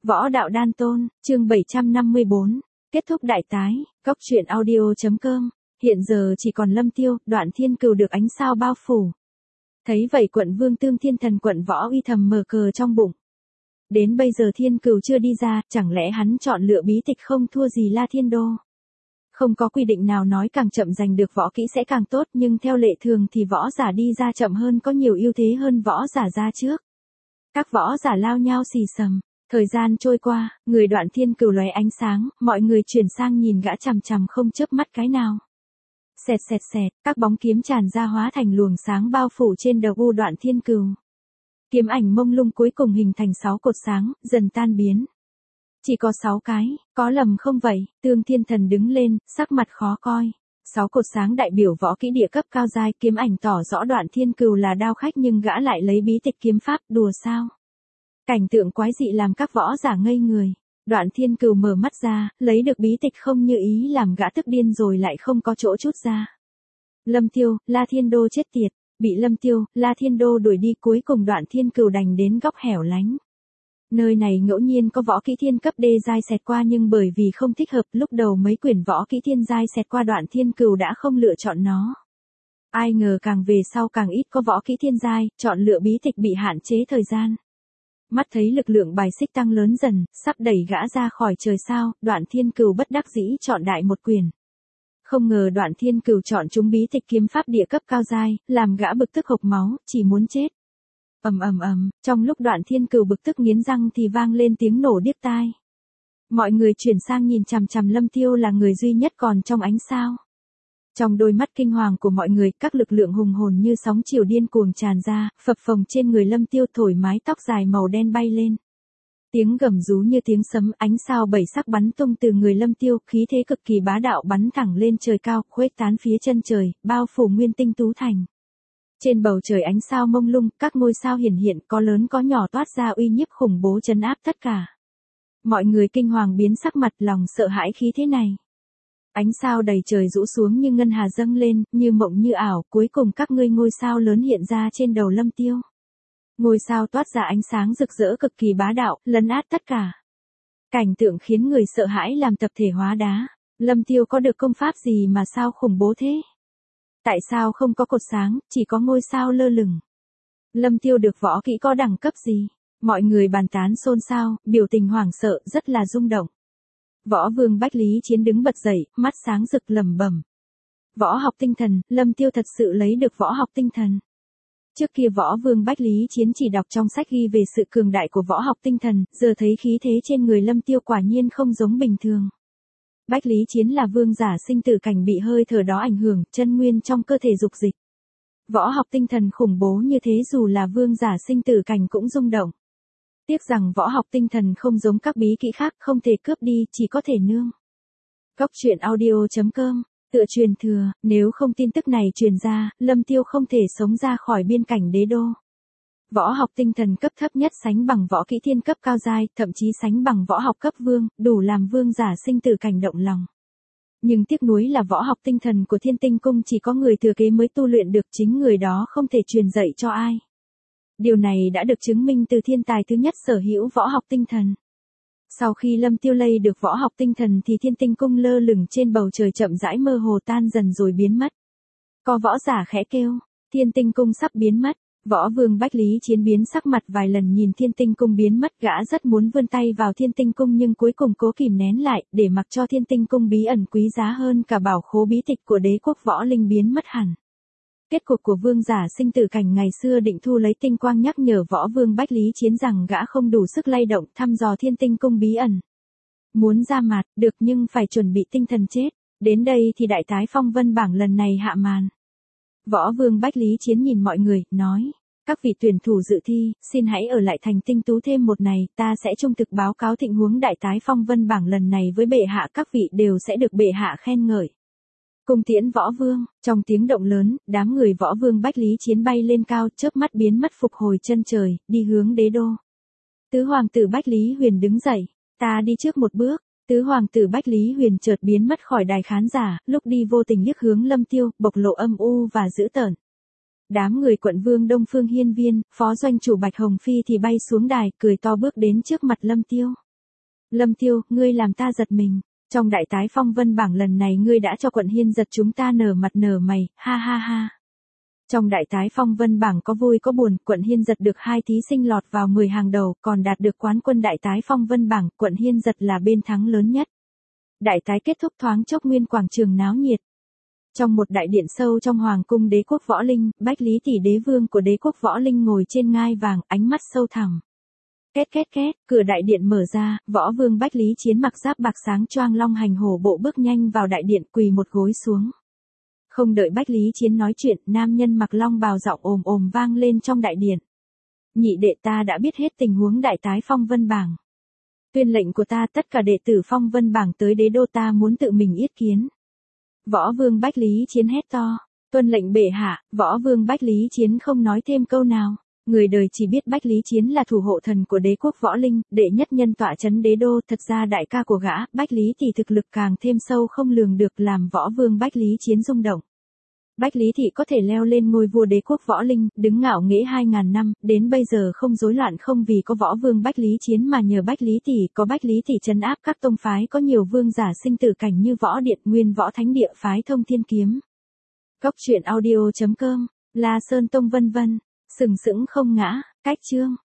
Võ đạo đan tôn, chương 754, kết thúc đại tái, góc truyện audio.com, hiện giờ chỉ còn Lâm Tiêu, Đoạn Thiên Cừu được ánh sao bao phủ. Thấy vậy quận vương Tương Thiên Thần quận Võ Uy thầm mở cờ trong bụng. Đến bây giờ Thiên Cừu chưa đi ra, chẳng lẽ hắn chọn lựa bí tịch không thua gì La Thiên Đô. Không có quy định nào nói càng chậm giành được võ kỹ sẽ càng tốt, nhưng theo lệ thường thì võ giả đi ra chậm hơn có nhiều ưu thế hơn võ giả ra trước. Các võ giả lao nhau xì xầm. Thời gian trôi qua, người Đoạn Thiên Cừu lóe ánh sáng, mọi người chuyển sang nhìn gã chằm chằm không chớp mắt cái nào. Xẹt xẹt xẹt, các bóng kiếm tràn ra hóa thành luồng sáng bao phủ trên đầu u Đoạn Thiên Cừu. Kiếm ảnh mông lung cuối cùng hình thành 6 cột sáng, dần tan biến. Chỉ có 6 cái, có lầm không vậy? Tương Thiên Thần đứng lên, sắc mặt khó coi. 6 cột sáng đại biểu võ kỹ địa cấp cao giai, kiếm ảnh tỏ rõ Đoạn Thiên Cừu là đao khách nhưng gã lại lấy bí tịch kiếm pháp, đùa sao? Cảnh tượng quái dị làm các võ giả ngây người. Đoạn Thiên Cừu mở mắt ra, lấy được bí tịch không như ý làm gã tức điên rồi lại không có chỗ chút ra. Lâm Tiêu, La Thiên Đô chết tiệt, bị Lâm Tiêu, La Thiên Đô đuổi đi, cuối cùng Đoạn Thiên Cừu đành đến góc hẻo lánh. Nơi này ngẫu nhiên có võ kỹ thiên cấp đê giai xẹt qua nhưng bởi vì không thích hợp, lúc đầu mấy quyển võ kỹ thiên giai xẹt qua Đoạn Thiên Cừu đã không lựa chọn nó. Ai ngờ càng về sau càng ít có võ kỹ thiên giai, chọn lựa bí tịch bị hạn chế thời gian. Mắt thấy lực lượng bài xích tăng lớn dần, sắp đẩy gã ra khỏi trời sao, Đoạn Thiên Cừu bất đắc dĩ chọn đại một quyền. Không ngờ Đoạn Thiên Cừu chọn trúng bí tịch kiếm pháp địa cấp cao giai, làm gã bực tức hộc máu, chỉ muốn chết. Trong lúc Đoạn Thiên Cừu bực tức nghiến răng thì vang lên tiếng nổ điếc tai. Mọi người chuyển sang nhìn chằm chằm Lâm Tiêu là người duy nhất còn trong ánh sao. Trong đôi mắt kinh hoàng của mọi người, các lực lượng hùng hồn như sóng chiều điên cuồng tràn ra, phập phồng trên người Lâm Tiêu, thổi mái tóc dài màu đen bay lên. Tiếng gầm rú như tiếng sấm, ánh sao bảy sắc bắn tung từ người Lâm Tiêu, khí thế cực kỳ bá đạo bắn thẳng lên trời cao, khuếch tán phía chân trời, bao phủ nguyên tinh tú thành. Trên bầu trời ánh sao mông lung, các ngôi sao hiển hiện, có lớn có nhỏ toát ra uy nhiếp khủng bố trấn áp tất cả. Mọi người kinh hoàng biến sắc mặt, lòng sợ hãi khí thế này. Ánh sao đầy trời rũ xuống như ngân hà dâng lên, như mộng như ảo, cuối cùng các ngươi ngôi sao lớn hiện ra trên đầu Lâm Tiêu. Ngôi sao toát ra ánh sáng rực rỡ cực kỳ bá đạo, lấn át tất cả. Cảnh tượng khiến người sợ hãi làm tập thể hóa đá. Lâm Tiêu có được công pháp gì mà sao khủng bố thế? Tại sao không có cột sáng, chỉ có ngôi sao lơ lửng? Lâm Tiêu được võ kỹ có đẳng cấp gì? Mọi người bàn tán xôn xao, biểu tình hoảng sợ, rất là rung động. Võ Vương Bách Lý Chiến đứng bật dậy, mắt sáng rực lẩm bẩm. Võ học tinh thần, Lâm Tiêu thật sự lấy được võ học tinh thần. Trước kia Võ Vương Bách Lý Chiến chỉ đọc trong sách ghi về sự cường đại của võ học tinh thần, giờ thấy khí thế trên người Lâm Tiêu quả nhiên không giống bình thường. Bách Lý Chiến là vương giả sinh tử cảnh bị hơi thở đó ảnh hưởng, chân nguyên trong cơ thể dục dịch. Võ học tinh thần khủng bố như thế dù là vương giả sinh tử cảnh cũng rung động. Tiếc rằng võ học tinh thần không giống các bí kỹ khác, không thể cướp đi, chỉ có thể nương. Góc truyện audio.com, tựa truyền thừa, nếu không tin tức này truyền ra, Lâm Tiêu không thể sống ra khỏi biên cảnh đế đô. Võ học tinh thần cấp thấp nhất sánh bằng võ kỹ thiên cấp cao giai, thậm chí sánh bằng võ học cấp vương, đủ làm vương giả sinh tử cảnh động lòng. Nhưng tiếc nuối là võ học tinh thần của Thiên Tinh Cung chỉ có người thừa kế mới tu luyện được, chính người đó không thể truyền dạy cho ai. Điều này đã được chứng minh từ thiên tài thứ nhất sở hữu võ học tinh thần. Sau khi Lâm Tiêu lây được võ học tinh thần thì Thiên Tinh Cung lơ lửng trên bầu trời chậm rãi mơ hồ tan dần rồi biến mất. Có võ giả khẽ kêu, Thiên Tinh Cung sắp biến mất. Võ Vương Bách Lý Chiến biến sắc mặt vài lần nhìn Thiên Tinh Cung biến mất, gã rất muốn vươn tay vào Thiên Tinh Cung nhưng cuối cùng cố kìm nén lại, để mặc cho Thiên Tinh Cung bí ẩn quý giá hơn cả bảo khố bí tịch của đế quốc võ linh biến mất hẳn. Kết cục của vương giả sinh tử cảnh ngày xưa định thu lấy tinh quang nhắc nhở Võ Vương Bách Lý Chiến rằng gã không đủ sức lay động thăm dò Thiên Tinh Cung bí ẩn. Muốn ra mặt, được nhưng phải chuẩn bị tinh thần chết. Đến đây thì đại tái phong vân bảng lần này hạ màn. Võ Vương Bách Lý Chiến nhìn mọi người, nói. Các vị tuyển thủ dự thi, xin hãy ở lại thành Tinh Tú thêm một ngày, ta sẽ trung thực báo cáo tình huống đại tái phong vân bảng lần này với bệ hạ, các vị đều sẽ được bệ hạ khen ngợi. Cung tiễn Võ Vương, trong tiếng động lớn, đám người Võ Vương Bách Lý Chiến bay lên cao, chớp mắt biến mất phục hồi chân trời, đi hướng đế đô. Tứ hoàng tử Bách Lý Huyền đứng dậy, ta đi trước một bước. Tứ hoàng tử Bách Lý Huyền chợt biến mất khỏi đài khán giả, lúc đi vô tình liếc hướng Lâm Tiêu, bộc lộ âm u và dữ tợn. Đám người quận vương Đông Phương Hiên Viên, phó doanh chủ Bạch Hồng Phi thì bay xuống đài, cười to bước đến trước mặt Lâm Tiêu. Lâm Tiêu, ngươi làm ta giật mình. Trong đại tái phong vân bảng lần này ngươi đã cho quận Hiên giật chúng ta nở mặt nở mày, ha ha ha. Trong đại tái phong vân bảng có vui có buồn, quận Hiên giật được 2 thí sinh lọt vào 10 hàng đầu, còn đạt được quán quân đại tái phong vân bảng, quận Hiên giật là bên thắng lớn nhất. Đại tái kết thúc thoáng chốc nguyên quảng trường náo nhiệt. Trong một đại điện sâu trong hoàng cung đế quốc võ linh, Bách Lý tỷ đế vương của đế quốc võ linh ngồi trên ngai vàng, ánh mắt sâu thẳm. Két két két, cửa đại điện mở ra, võ vương Bách Lý Chiến mặc giáp bạc sáng choang long hành hổ bộ bước nhanh vào đại điện, quỳ một gối xuống. Không đợi Bách Lý Chiến nói chuyện, nam nhân mặc long bào giọng ồm ồm vang lên trong đại điện. Nhị đệ, ta đã biết hết tình huống đại tái phong vân bảng. Tuyên lệnh của ta, tất cả đệ tử phong vân bảng tới đế đô, ta muốn tự mình yết kiến. Võ vương Bách Lý Chiến hét to. Tuân lệnh bệ hạ. Võ vương Bách Lý Chiến không nói thêm câu nào. Người đời chỉ biết Bách Lý Chiến là thủ hộ thần của đế quốc võ linh, đệ nhất nhân tọa trấn đế đô, thật ra đại ca của gã, Bách Lý thì thực lực càng thêm sâu không lường được, làm võ vương Bách Lý Chiến rung động. Bách Lý thị có thể leo lên ngôi vua đế quốc võ linh, đứng ngạo nghễ 2000 năm, đến bây giờ không rối loạn, không vì có võ vương Bách Lý Chiến mà nhờ Bách Lý thị, có Bách Lý thị trấn áp các tông phái, có nhiều vương giả sinh tử cảnh như Võ Điện, Nguyên Võ Thánh Địa, phái Thông Thiên Kiếm. Cốc truyện audio.com, La Sơn Tông vân vân, sừng sững không ngã, cách chương.